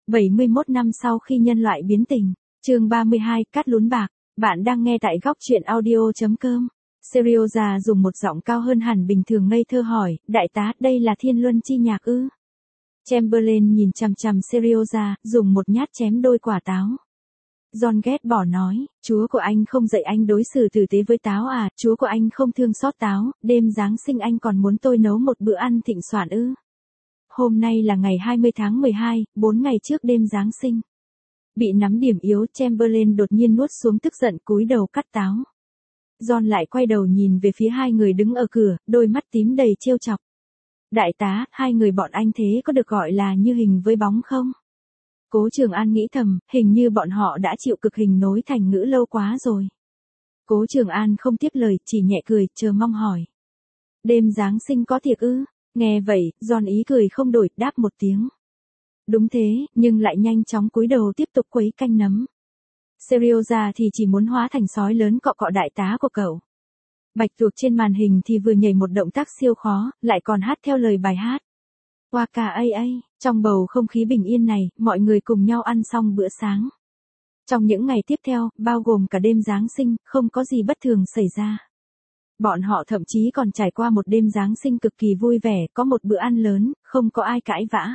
71 năm sau khi nhân loại biến tình. Chương 32, cát lún bạc. Bạn đang nghe tại góc truyện audio.com. Serioza dùng một giọng cao hơn hẳn bình thường ngây thơ hỏi, đại tá, đây là thiên luân chi nhạc ư? Chamberlain nhìn chằm chằm Serioza, dùng một nhát chém đôi quả táo. John ghét bỏ nói, chúa của anh không dạy anh đối xử tử tế với táo à, chúa của anh không thương xót táo, đêm Giáng sinh anh còn muốn tôi nấu một bữa ăn thịnh soạn ư? Hôm nay là ngày 20 tháng 12, 4 ngày trước đêm Giáng sinh. Bị nắm điểm yếu, Chamberlain đột nhiên nuốt xuống tức giận cúi đầu cắt táo. John lại quay đầu nhìn về phía hai người đứng ở cửa, đôi mắt tím đầy trêu chọc. Đại tá, hai người bọn anh thế có được gọi là như hình với bóng không? Cố Trường An nghĩ thầm, hình như bọn họ đã chịu cực hình nối thành ngữ lâu quá rồi. Cố Trường An không tiếp lời, chỉ nhẹ cười, chờ mong hỏi. Đêm Giáng sinh có thiệt ư? Nghe vậy, John ý cười không đổi, đáp một tiếng. Đúng thế, nhưng lại nhanh chóng cúi đầu tiếp tục quấy canh nấm. Serioza thì chỉ muốn hóa thành sói lớn cọ cọ đại tá của cậu. Bạch tuộc trên màn hình thì vừa nhảy một động tác siêu khó, lại còn hát theo lời bài hát. Waka AA, trong bầu không khí bình yên này, mọi người cùng nhau ăn xong bữa sáng. Trong những ngày tiếp theo, bao gồm cả đêm Giáng sinh, không có gì bất thường xảy ra. Bọn họ thậm chí còn trải qua một đêm Giáng sinh cực kỳ vui vẻ, có một bữa ăn lớn, không có ai cãi vã.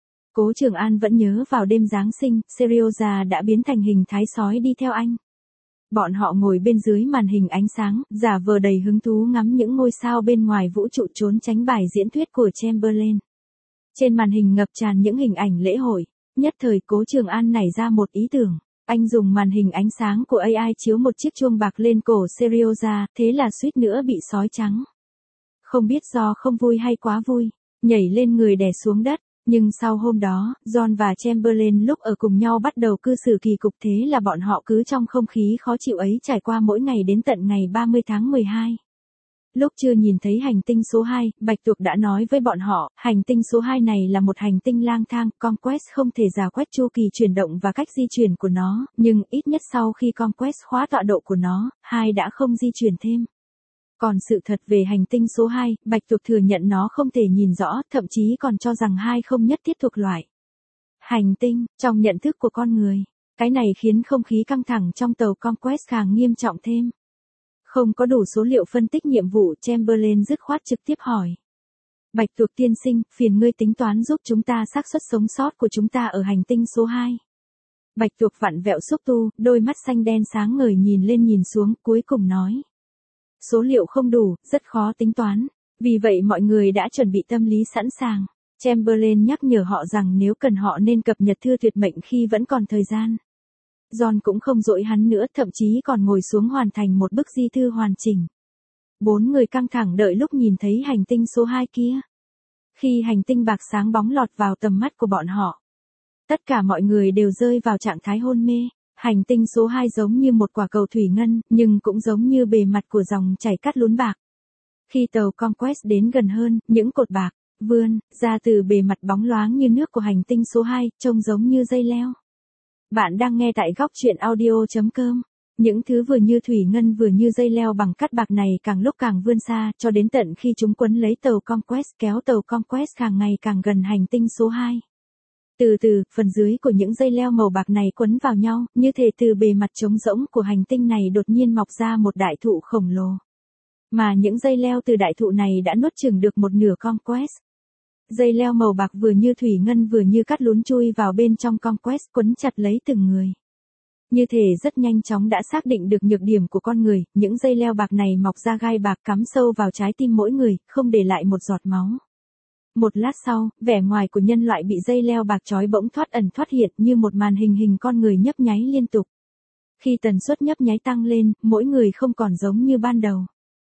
Cố Trường An vẫn nhớ vào đêm Giáng sinh, Serioza đã biến thành hình thái sói đi theo anh. Bọn họ ngồi bên dưới màn hình ánh sáng, giả vờ đầy hứng thú ngắm những ngôi sao bên ngoài vũ trụ trốn tránh bài diễn thuyết của Chamberlain. Trên màn hình ngập tràn những hình ảnh lễ hội, nhất thời Cố Trường An nảy ra một ý tưởng. Anh dùng màn hình ánh sáng của AI chiếu một chiếc chuông bạc lên cổ Serioza, thế là suýt nữa bị sói trắng. Không biết do không vui hay quá vui, nhảy lên người đè xuống đất. Nhưng sau hôm đó, John và Chamberlain lúc ở cùng nhau bắt đầu cư xử kỳ cục, thế là bọn họ cứ trong không khí khó chịu ấy trải qua mỗi ngày đến tận ngày 30 tháng 12. Lúc chưa nhìn thấy hành tinh số 2, Bạch Tuộc đã nói với bọn họ, hành tinh số 2 này là một hành tinh lang thang, Conquest không thể rào quét chu kỳ chuyển động và cách di chuyển của nó, nhưng ít nhất sau khi Conquest khóa tọa độ của nó, 2 đã không di chuyển thêm. Còn sự thật về hành tinh số 2, Bạch Tuộc thừa nhận nó không thể nhìn rõ, thậm chí còn cho rằng 2 không nhất thiết thuộc loại hành tinh, trong nhận thức của con người. Cái này khiến không khí căng thẳng trong tàu Conquest càng nghiêm trọng thêm. Không có đủ số liệu phân tích nhiệm vụ, Chamberlain dứt khoát trực tiếp hỏi. Bạch Tuộc tiên sinh, phiền ngươi tính toán giúp chúng ta xác suất sống sót của chúng ta ở hành tinh số 2. Bạch Tuộc vặn vẹo xúc tu, đôi mắt xanh đen sáng ngời nhìn lên nhìn xuống, cuối cùng nói. Số liệu không đủ, rất khó tính toán. Vì vậy mọi người đã chuẩn bị tâm lý sẵn sàng. Chamberlain nhắc nhở họ rằng nếu cần họ nên cập nhật thư tuyệt mệnh khi vẫn còn thời gian. John cũng không dỗi hắn nữa, thậm chí còn ngồi xuống hoàn thành một bức di thư hoàn chỉnh. 4 người căng thẳng đợi lúc nhìn thấy hành tinh số 2 kia. Khi hành tinh bạc sáng bóng lọt vào tầm mắt của bọn họ, tất cả mọi người đều rơi vào trạng thái hôn mê. Hành tinh số 2 giống như một quả cầu thủy ngân, nhưng cũng giống như bề mặt của dòng chảy cát lún bạc. Khi tàu Conquest đến gần hơn, những cột bạc vươn ra từ bề mặt bóng loáng như nước của hành tinh số 2, trông giống như dây leo. Bạn đang nghe tại góc truyện audio.com. Những thứ vừa như thủy ngân vừa như dây leo bằng cát bạc này càng lúc càng vươn xa, cho đến tận khi chúng quấn lấy tàu Conquest, kéo tàu Conquest càng ngày càng gần hành tinh số 2. Từ từ, phần dưới của những dây leo màu bạc này quấn vào nhau, như thể từ bề mặt trống rỗng của hành tinh này đột nhiên mọc ra một đại thụ khổng lồ. Mà những dây leo từ đại thụ này đã nuốt chửng được một nửa Conquest. Dây leo màu bạc vừa như thủy ngân vừa như cát lún chui vào bên trong Conquest, quấn chặt lấy từng người. Như thể rất nhanh chóng đã xác định được nhược điểm của con người, những dây leo bạc này mọc ra gai bạc cắm sâu vào trái tim mỗi người, không để lại một giọt máu. Một lát sau, vẻ ngoài của nhân loại bị dây leo bạc trói bỗng thoát ẩn thoát hiện như một màn hình con người nhấp nháy liên tục. Khi tần suất nhấp nháy tăng lên, mỗi người không còn giống như ban đầu.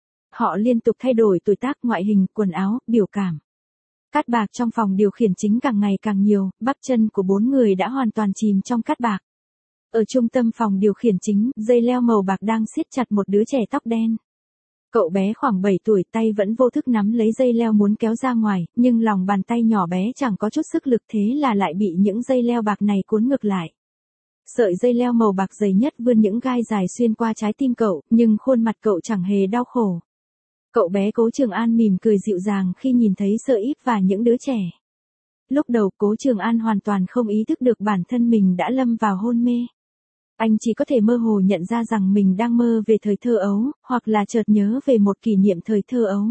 Họ liên tục thay đổi tuổi tác, ngoại hình, quần áo, biểu cảm. Cát bạc trong phòng điều khiển chính càng ngày càng nhiều, bắp chân của 4 người đã hoàn toàn chìm trong cát bạc. Ở trung tâm phòng điều khiển chính, dây leo màu bạc đang siết chặt một đứa trẻ tóc đen. Cậu bé khoảng 7 tuổi, tay vẫn vô thức nắm lấy dây leo muốn kéo ra ngoài, nhưng lòng bàn tay nhỏ bé chẳng có chút sức lực, thế là lại bị những dây leo bạc này cuốn ngược lại. Sợi dây leo màu bạc dày nhất vươn những gai dài xuyên qua trái tim cậu, nhưng khuôn mặt cậu chẳng hề đau khổ. Cậu bé Cố Trường An mỉm cười dịu dàng khi nhìn thấy sợi íp và những đứa trẻ. Lúc đầu Cố Trường An hoàn toàn không ý thức được bản thân mình đã lâm vào hôn mê. Anh chỉ có thể mơ hồ nhận ra rằng mình đang mơ về thời thơ ấu, hoặc là chợt nhớ về một kỷ niệm thời thơ ấu.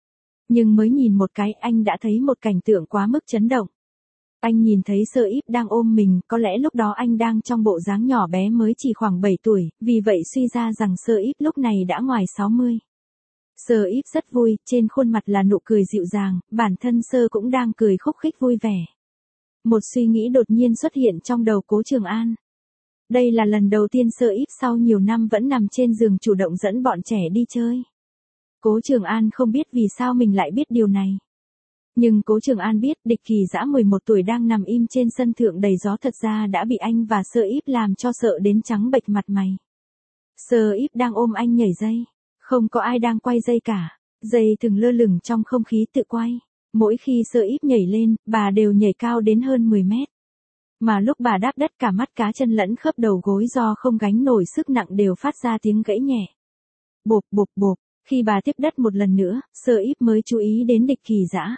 Nhưng mới nhìn một cái anh đã thấy một cảnh tượng quá mức chấn động. Anh nhìn thấy Sơ Íp đang ôm mình, có lẽ lúc đó anh đang trong bộ dáng nhỏ bé mới chỉ khoảng 7 tuổi, vì vậy suy ra rằng Sơ Íp lúc này đã ngoài 60. Sơ Íp rất vui, trên khuôn mặt là nụ cười dịu dàng, bản thân Sơ cũng đang cười khúc khích vui vẻ. Một suy nghĩ đột nhiên xuất hiện trong đầu Cố Trường An. Đây là lần đầu tiên Sơ Íp sau nhiều năm vẫn nằm trên giường chủ động dẫn bọn trẻ đi chơi. Cố Trường An không biết vì sao mình lại biết điều này. Nhưng Cố Trường An biết Địch Kỳ Dã 11 tuổi đang nằm im trên sân thượng đầy gió thật ra đã bị anh và Sơ Íp làm cho sợ đến trắng bệch mặt mày. Sơ Íp đang ôm anh nhảy dây. Không có ai đang quay dây cả. Dây thường lơ lửng trong không khí tự quay. Mỗi khi Sơ Íp nhảy lên, bà đều nhảy cao đến hơn 10 mét. Mà lúc bà đáp đất cả mắt cá chân lẫn khớp đầu gối do không gánh nổi sức nặng đều phát ra tiếng gãy nhẹ. Bộp bộp bộp, khi bà tiếp đất một lần nữa, Sơ Íp mới chú ý đến Địch Kỳ Dã.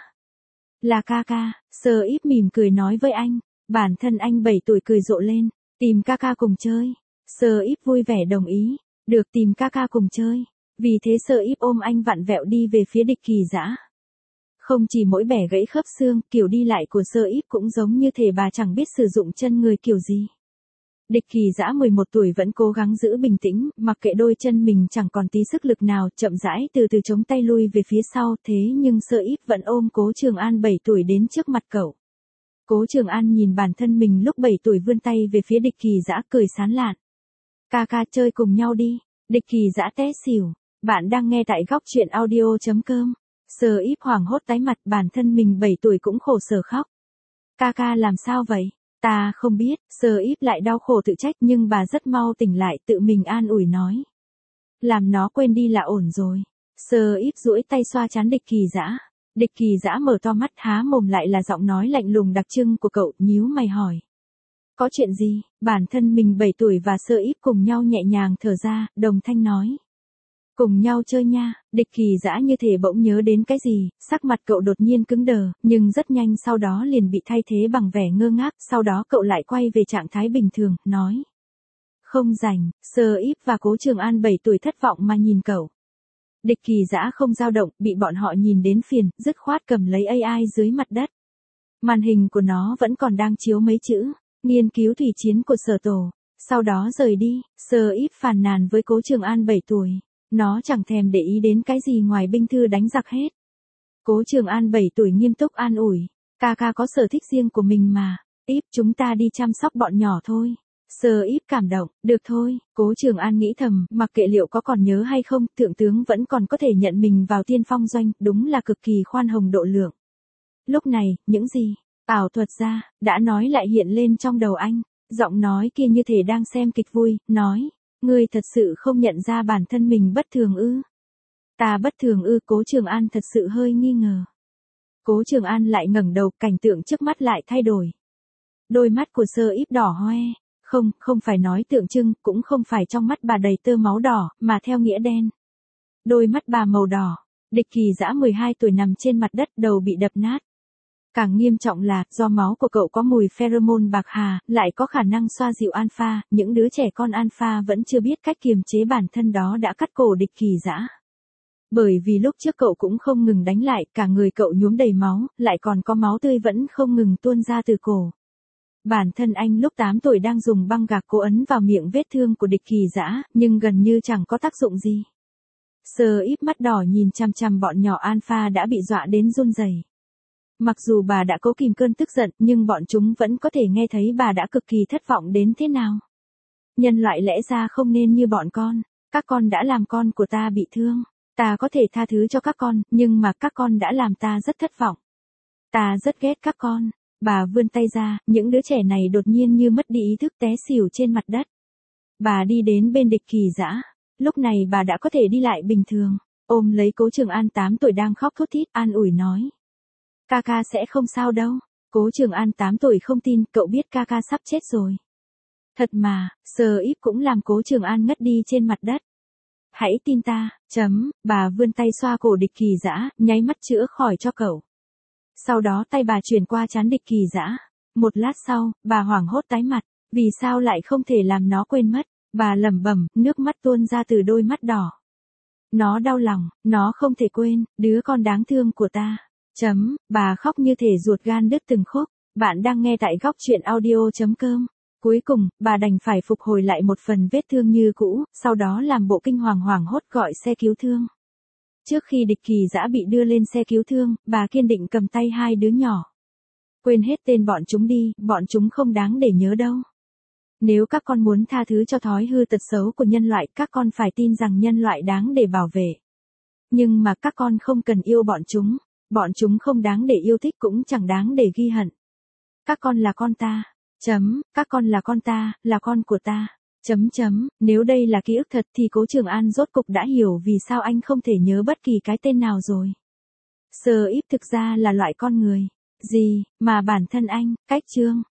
Là ca ca, Sơ Íp mỉm cười nói với anh, bản thân anh 7 tuổi cười rộ lên, tìm ca ca cùng chơi. Sơ Íp vui vẻ đồng ý, được tìm ca ca cùng chơi. Vì thế Sơ Íp ôm anh vặn vẹo đi về phía Địch Kỳ Dã. Không chỉ mỗi bẻ gãy khớp xương, kiểu đi lại của Sơ Íp cũng giống như thể bà chẳng biết sử dụng chân người kiểu gì. Địch Kỳ Dã 11 tuổi vẫn cố gắng giữ bình tĩnh, mặc kệ đôi chân mình chẳng còn tí sức lực nào, chậm rãi từ từ chống tay lui về phía sau, thế nhưng Sơ Íp vẫn ôm Cố Trường An 7 tuổi đến trước mặt cậu. Cố Trường An nhìn bản thân mình lúc 7 tuổi vươn tay về phía Địch Kỳ Dã cười sán lạn. Ca ca chơi cùng nhau đi. Địch Kỳ Dã té xỉu. Bạn đang nghe tại góc truyện audio.com. Sơ Íp hoảng hốt tái mặt, bản thân mình 7 tuổi cũng khổ sở khóc. Ca ca làm sao vậy? Ta không biết. Sơ Íp lại đau khổ tự trách nhưng bà rất mau tỉnh lại, tự mình an ủi nói. Làm nó quên đi là ổn rồi. Sơ Íp duỗi tay xoa trán Địch Kỳ Dã. Địch Kỳ Dã mở to mắt há mồm lại là giọng nói lạnh lùng đặc trưng của cậu, nhíu mày hỏi. Có chuyện gì? Bản thân mình 7 tuổi và Sơ Íp cùng nhau nhẹ nhàng thở ra, đồng thanh nói. Cùng nhau chơi nha. Địch Kỳ Dã như thể bỗng nhớ đến cái gì, sắc mặt cậu đột nhiên cứng đờ, nhưng rất nhanh sau đó liền bị thay thế bằng vẻ ngơ ngác, sau đó cậu lại quay về trạng thái bình thường, nói. Không rảnh. Sơ Íp và Cố Trường An 7 tuổi thất vọng mà nhìn cậu. Địch Kỳ Dã không dao động, bị bọn họ nhìn đến phiền, dứt khoát cầm lấy AI dưới mặt đất. Màn hình của nó vẫn còn đang chiếu mấy chữ, nghiên cứu thủy chiến của Sở Tổ. Sau đó rời đi, Sơ Íp phàn nàn với Cố Trường An 7 tuổi. Nó chẳng thèm để ý đến cái gì ngoài binh thư đánh giặc hết. Cố Trường An 7 tuổi nghiêm túc an ủi. Ca ca có sở thích riêng của mình mà. Íp chúng ta đi chăm sóc bọn nhỏ thôi. Sơ Íp cảm động, được thôi. Cố Trường An nghĩ thầm, mặc kệ liệu có còn nhớ hay không, thượng tướng vẫn còn có thể nhận mình vào tiên phong doanh, đúng là cực kỳ khoan hồng độ lượng. Lúc này, những gì ảo thuật ra, đã nói lại hiện lên trong đầu anh. Giọng nói kia như thể đang xem kịch vui, nói. Ngươi thật sự không nhận ra bản thân mình bất thường ư? Ta bất thường ư? Cố Trường An thật sự hơi nghi ngờ. Cố Trường An lại ngẩng đầu, cảnh tượng trước mắt lại thay đổi. Đôi mắt của Sơ Íp đỏ hoe. Không phải nói tượng trưng, cũng không phải trong mắt bà đầy tơ máu đỏ, mà theo nghĩa đen. Đôi mắt bà màu đỏ. Địch Kỳ Dã 12 tuổi nằm trên mặt đất, đầu bị đập nát. Càng nghiêm trọng là, do máu của cậu có mùi pheromone bạc hà, lại có khả năng xoa dịu alpha, những đứa trẻ con alpha vẫn chưa biết cách kiềm chế bản thân đó đã cắt cổ Địch Kỳ Dã. Bởi vì lúc trước cậu cũng không ngừng đánh lại, cả người cậu nhuốm đầy máu, lại còn có máu tươi vẫn không ngừng tuôn ra từ cổ. Bản thân anh lúc 8 tuổi đang dùng băng gạc cố ấn vào miệng vết thương của Địch Kỳ Dã, nhưng gần như chẳng có tác dụng gì. Sơ Íp mắt đỏ nhìn chằm chằm bọn nhỏ alpha đã bị dọa đến run rẩy. Mặc dù bà đã cố kìm cơn tức giận, nhưng bọn chúng vẫn có thể nghe thấy bà đã cực kỳ thất vọng đến thế nào. Nhân loại lẽ ra không nên như bọn con. Các con đã làm con của ta bị thương. Ta có thể tha thứ cho các con, nhưng mà các con đã làm ta rất thất vọng. Ta rất ghét các con. Bà vươn tay ra, những đứa trẻ này đột nhiên như mất đi ý thức té xỉu trên mặt đất. Bà đi đến bên Địch Kỳ Dã. Lúc này bà đã có thể đi lại bình thường. Ôm lấy Cố Trường An 8 tuổi đang khóc thút thít, an ủi nói. Ca ca sẽ không sao đâu. Cố Trường An 8 tuổi không tin, cậu biết ca ca sắp chết rồi. Thật mà. Sơ Íp cũng làm Cố Trường An ngất đi trên mặt đất. Hãy tin ta. Bà vươn tay xoa cổ Địch Kỳ Dã, nháy mắt chữa khỏi cho cậu. Sau đó tay bà chuyển qua trán Địch Kỳ Dã. Một lát sau, bà hoảng hốt tái mặt, vì sao lại không thể làm nó quên mất, bà lẩm bẩm, nước mắt tuôn ra từ đôi mắt đỏ. Nó đau lòng, nó không thể quên, đứa con đáng thương của ta. Bà khóc như thể ruột gan đứt từng khúc. Bạn đang nghe tại góc chuyện audio.com. Cuối cùng, bà đành phải phục hồi lại một phần vết thương như cũ, sau đó làm bộ kinh hoàng hoảng hốt gọi xe cứu thương. Trước khi Địch Kỳ Dã bị đưa lên xe cứu thương, bà kiên định cầm tay hai đứa nhỏ. Quên hết tên bọn chúng đi, bọn chúng không đáng để nhớ đâu. Nếu các con muốn tha thứ cho thói hư tật xấu của nhân loại, các con phải tin rằng nhân loại đáng để bảo vệ. Nhưng mà các con không cần yêu bọn chúng không đáng để yêu thích cũng chẳng đáng để ghi hận. Các con là con ta. Các con là con ta, là con của ta. Nếu đây là ký ức thật thì Cố Trường An rốt cục đã hiểu vì sao anh không thể nhớ bất kỳ cái tên nào rồi. Sờ Íp thực ra là loại con người gì mà bản thân anh, Cách Trương,